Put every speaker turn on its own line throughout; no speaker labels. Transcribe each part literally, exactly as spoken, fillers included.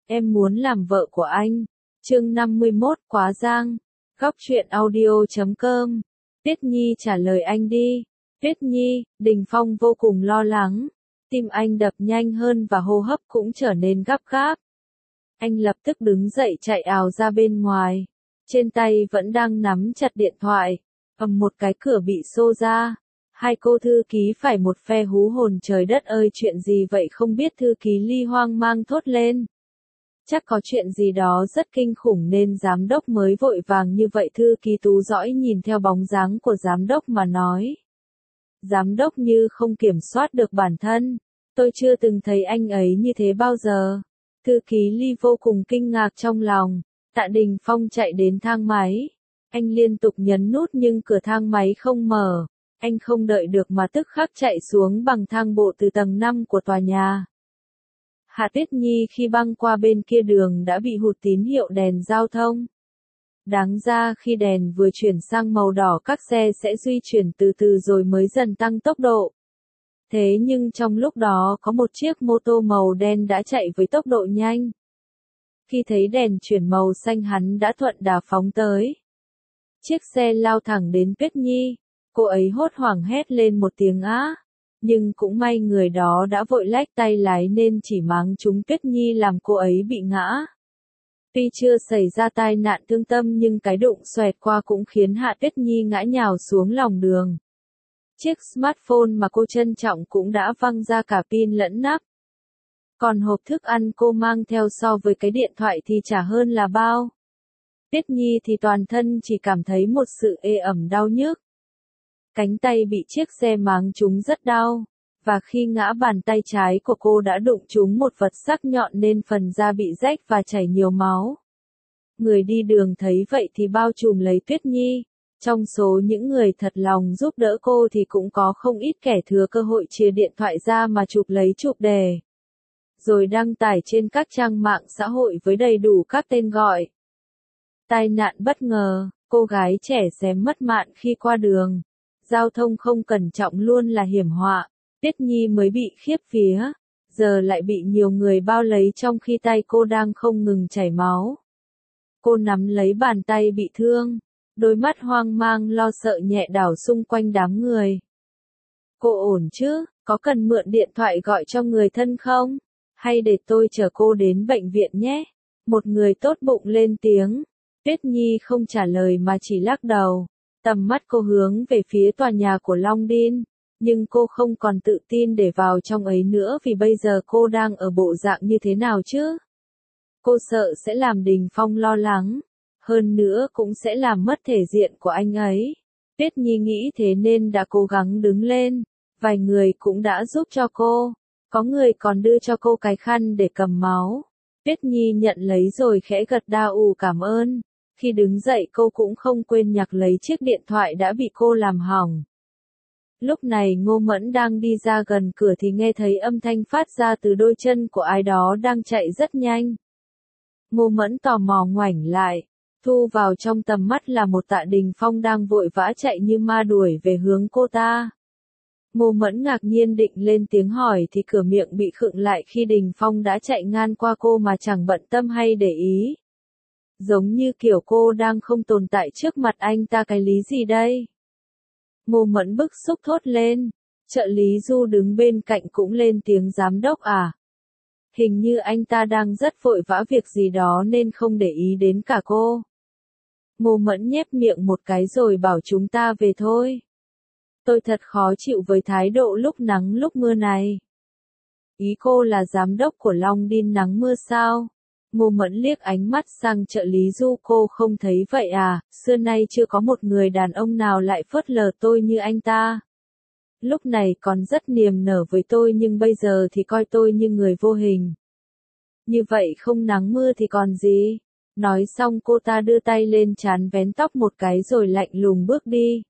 Em muốn làm vợ của anh. Chương năm mươi mốt Quá giang. Góc truyện audio chấm com. Tuyết Nhi trả lời anh đi. Tuyết Nhi, Đình Phong vô cùng lo lắng. Tim anh đập nhanh hơn và hô hấp cũng trở nên gấp gáp. Anh lập tức đứng dậy chạy ào ra bên ngoài. Trên tay vẫn đang nắm chặt điện thoại. Ầm một cái cửa bị xô ra. Hai cô thư ký phải một phe hú hồn, trời đất ơi, chuyện gì vậy không biết, thư ký Ly hoang mang thốt lên. Chắc có chuyện gì đó rất kinh khủng nên giám đốc mới vội vàng như vậy. Thư ký Tú dõi nhìn theo bóng dáng của giám đốc mà nói. Giám đốc như không kiểm soát được bản thân. Tôi chưa từng thấy anh ấy như thế bao giờ. Thư ký Ly vô cùng kinh ngạc trong lòng. Tạ Đình Phong chạy đến thang máy. Anh liên tục nhấn nút nhưng cửa thang máy không mở. Anh không đợi được mà tức khắc chạy xuống bằng thang bộ từ tầng năm của tòa nhà. Hạ Tuyết Nhi khi băng qua bên kia đường đã bị hụt tín hiệu đèn giao thông. Đáng ra khi đèn vừa chuyển sang màu đỏ các xe sẽ di chuyển từ từ rồi mới dần tăng tốc độ. Thế nhưng trong lúc đó có một chiếc mô tô màu đen đã chạy với tốc độ nhanh. Khi thấy đèn chuyển màu xanh hắn đã thuận đà phóng tới. Chiếc xe lao thẳng đến Tuyết Nhi. Cô ấy hốt hoảng hét lên một tiếng á. Nhưng cũng may người đó đã vội lách tay lái nên chỉ máng trúng Tuyết Nhi làm cô ấy bị ngã. Tuy chưa xảy ra tai nạn thương tâm nhưng cái đụng xoẹt qua cũng khiến Hạ Tuyết Nhi ngã nhào xuống lòng đường. Chiếc smartphone mà cô trân trọng cũng đã văng ra cả pin lẫn nắp. Còn hộp thức ăn cô mang theo so với cái điện thoại thì chả hơn là bao. Tuyết Nhi thì toàn thân chỉ cảm thấy một sự ê ẩm đau nhức. Cánh tay bị chiếc xe máng trúng rất đau, và khi ngã bàn tay trái của cô đã đụng trúng một vật sắc nhọn nên phần da bị rách và chảy nhiều máu. Người đi đường thấy vậy thì bao trùm lấy Tuyết Nhi. Trong số những người thật lòng giúp đỡ cô thì cũng có không ít kẻ thừa cơ hội chìa điện thoại ra mà chụp lấy chụp đề. Rồi đăng tải trên các trang mạng xã hội với đầy đủ các tên gọi. Tai nạn bất ngờ, cô gái trẻ xém mất mạng khi qua đường. Giao thông không cẩn trọng luôn là hiểm họa. Tuyết Nhi mới bị khiếp vía, giờ lại bị nhiều người bao lấy trong khi tay cô đang không ngừng chảy máu. Cô nắm lấy bàn tay bị thương, đôi mắt hoang mang lo sợ nhẹ đảo xung quanh đám người. Cô ổn chứ, có cần mượn điện thoại gọi cho người thân không? Hay để tôi chở cô đến bệnh viện nhé? Một người tốt bụng lên tiếng. Tuyết Nhi không trả lời mà chỉ lắc đầu. Tầm mắt cô hướng về phía tòa nhà của Long Đin, nhưng cô không còn tự tin để vào trong ấy nữa vì bây giờ cô đang ở bộ dạng như thế nào chứ? Cô sợ sẽ làm Đình Phong lo lắng, hơn nữa cũng sẽ làm mất thể diện của anh ấy. Tuyết Nhi nghĩ thế nên đã cố gắng đứng lên, vài người cũng đã giúp cho cô, có người còn đưa cho cô cái khăn để cầm máu. Tuyết Nhi nhận lấy rồi khẽ gật đầu ù cảm ơn. Khi đứng dậy cô cũng không quên nhặt lấy chiếc điện thoại đã bị cô làm hỏng. Lúc này Ngô Mẫn đang đi ra gần cửa thì nghe thấy âm thanh phát ra từ đôi chân của ai đó đang chạy rất nhanh. Ngô Mẫn tò mò ngoảnh lại, thu vào trong tầm mắt là một Tạ Đình Phong đang vội vã chạy như ma đuổi về hướng cô ta. Ngô Mẫn ngạc nhiên định lên tiếng hỏi thì cửa miệng bị khựng lại khi Đình Phong đã chạy ngang qua cô mà chẳng bận tâm hay để ý. Giống như kiểu cô đang không tồn tại trước mặt anh ta, cái lý gì đây? Ngô Mẫn bức xúc thốt lên. Trợ lý Du đứng bên cạnh cũng lên tiếng, giám đốc à? Hình như anh ta đang rất vội vã việc gì đó nên không để ý đến cả cô. Ngô Mẫn nhếch miệng một cái rồi bảo chúng ta về thôi. Tôi thật khó chịu với thái độ lúc nắng lúc mưa này. Ý cô là giám đốc của Long Đin nắng mưa sao? Ngô Mẫn liếc ánh mắt sang trợ lý Du, cô không thấy vậy à, xưa nay chưa có một người đàn ông nào lại phớt lờ tôi như anh ta. Lúc này còn rất niềm nở với tôi nhưng bây giờ thì coi tôi như người vô hình. Như vậy không nắng mưa thì còn gì? Nói xong cô ta đưa tay lên trán vén tóc một cái rồi lạnh lùng bước đi.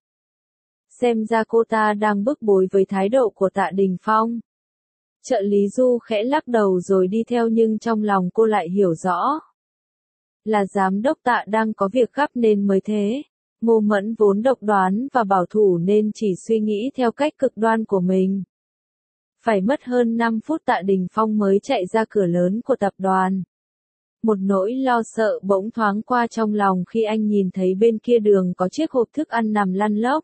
Xem ra cô ta đang bức bối với thái độ của Tạ Đình Phong. Trợ lý Du khẽ lắc đầu rồi đi theo nhưng trong lòng cô lại hiểu rõ. Là giám đốc Tạ đang có việc gấp nên mới thế. Ngô Mẫn vốn độc đoán và bảo thủ nên chỉ suy nghĩ theo cách cực đoan của mình. Phải mất hơn năm phút Tạ Đình Phong mới chạy ra cửa lớn của tập đoàn. Một nỗi lo sợ bỗng thoáng qua trong lòng khi anh nhìn thấy bên kia đường có chiếc hộp thức ăn nằm lăn lóc.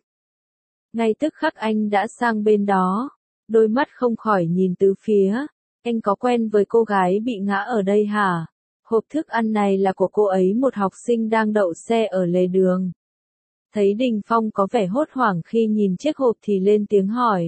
Ngay tức khắc anh đã sang bên đó, đôi mắt không khỏi nhìn tứ phía. Anh có quen với cô gái bị ngã ở đây hả? Hộp thức ăn này là của cô ấy, một học sinh đang đậu xe ở lề đường. Thấy Đình Phong có vẻ hốt hoảng khi nhìn chiếc hộp thì lên tiếng hỏi.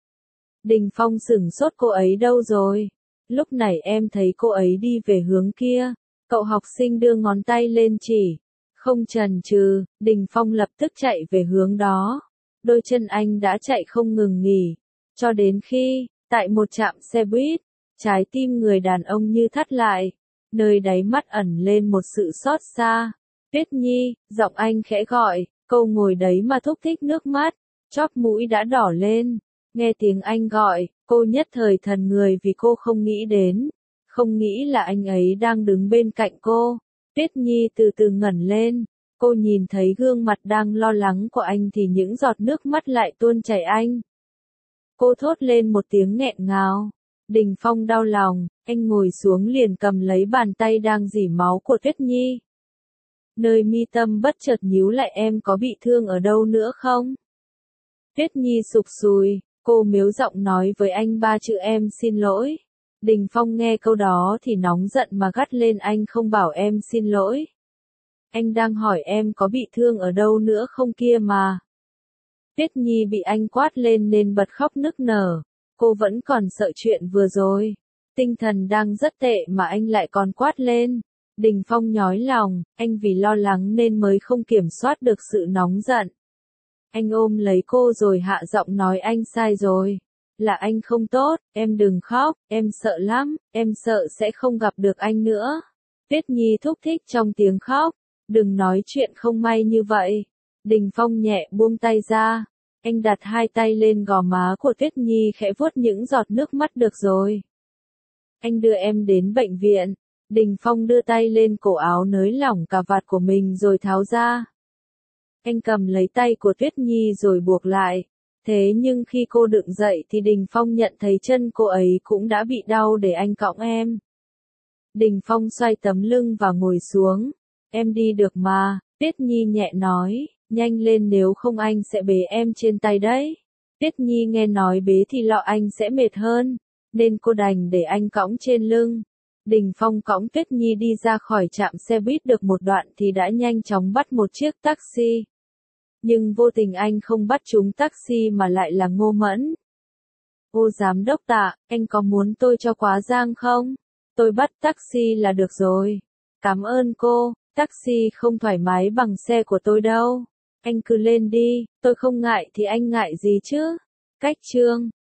Đình Phong sửng sốt, cô ấy đâu rồi? Lúc này em thấy cô ấy đi về hướng kia. Cậu học sinh đưa ngón tay lên chỉ. Không chần chừ, Đình Phong lập tức chạy về hướng đó. Đôi chân anh đã chạy không ngừng nghỉ. Cho đến khi, tại một trạm xe buýt, trái tim người đàn ông như thắt lại. Nơi đáy mắt ẩn lên một sự xót xa. Tuyết Nhi, giọng anh khẽ gọi, cô ngồi đấy mà thúc thích nước mắt. Chóp mũi đã đỏ lên. Nghe tiếng anh gọi, cô nhất thời thần người vì cô không nghĩ đến. Không nghĩ là anh ấy đang đứng bên cạnh cô. Tuyết Nhi từ từ ngẩng lên. Cô nhìn thấy gương mặt đang lo lắng của anh thì những giọt nước mắt lại tuôn chảy anh. Cô thốt lên một tiếng nghẹn ngào. Đình Phong đau lòng, anh ngồi xuống liền cầm lấy bàn tay đang rỉ máu của Tuyết Nhi. Nơi mi tâm bất chợt nhíu lại, em có bị thương ở đâu nữa không? Tuyết Nhi sụp sùi, cô mếu giọng nói với anh ba chữ em xin lỗi. Đình Phong nghe câu đó thì nóng giận mà gắt lên, anh không bảo em xin lỗi. Anh đang hỏi em có bị thương ở đâu nữa không kia mà. Tuyết Nhi bị anh quát lên nên bật khóc nức nở. Cô vẫn còn sợ chuyện vừa rồi. Tinh thần đang rất tệ mà anh lại còn quát lên. Đình Phong nhói lòng, anh vì lo lắng nên mới không kiểm soát được sự nóng giận. Anh ôm lấy cô rồi hạ giọng nói, anh sai rồi. Là anh không tốt, em đừng khóc, em sợ lắm, em sợ sẽ không gặp được anh nữa. Tuyết Nhi thúc thích trong tiếng khóc. Đừng nói chuyện không may như vậy. Đình Phong nhẹ buông tay ra. Anh đặt hai tay lên gò má của Tuyết Nhi khẽ vuốt những giọt nước mắt, được rồi. Anh đưa em đến bệnh viện. Đình Phong đưa tay lên cổ áo nới lỏng cà vạt của mình rồi tháo ra. Anh cầm lấy tay của Tuyết Nhi rồi buộc lại. Thế nhưng khi cô đứng dậy thì Đình Phong nhận thấy chân cô ấy cũng đã bị đau, để anh cõng em. Đình Phong xoay tấm lưng và ngồi xuống. Em đi được mà, Tuyết Nhi nhẹ nói, nhanh lên nếu không anh sẽ bế em trên tay đấy. Tuyết Nhi nghe nói bế thì lọ anh sẽ mệt hơn, nên cô đành để anh cõng trên lưng. Đình Phong cõng Tuyết Nhi đi ra khỏi trạm xe buýt được một đoạn thì đã nhanh chóng bắt một chiếc taxi. Nhưng vô tình anh không bắt trúng taxi mà lại là Ngô Mẫn. Ô giám đốc Tạ, anh có muốn tôi cho quá giang không? Tôi bắt taxi là được rồi. Cảm ơn cô, taxi không thoải mái bằng xe của tôi đâu. Anh cứ lên đi, tôi không ngại thì anh ngại gì chứ? Cách chương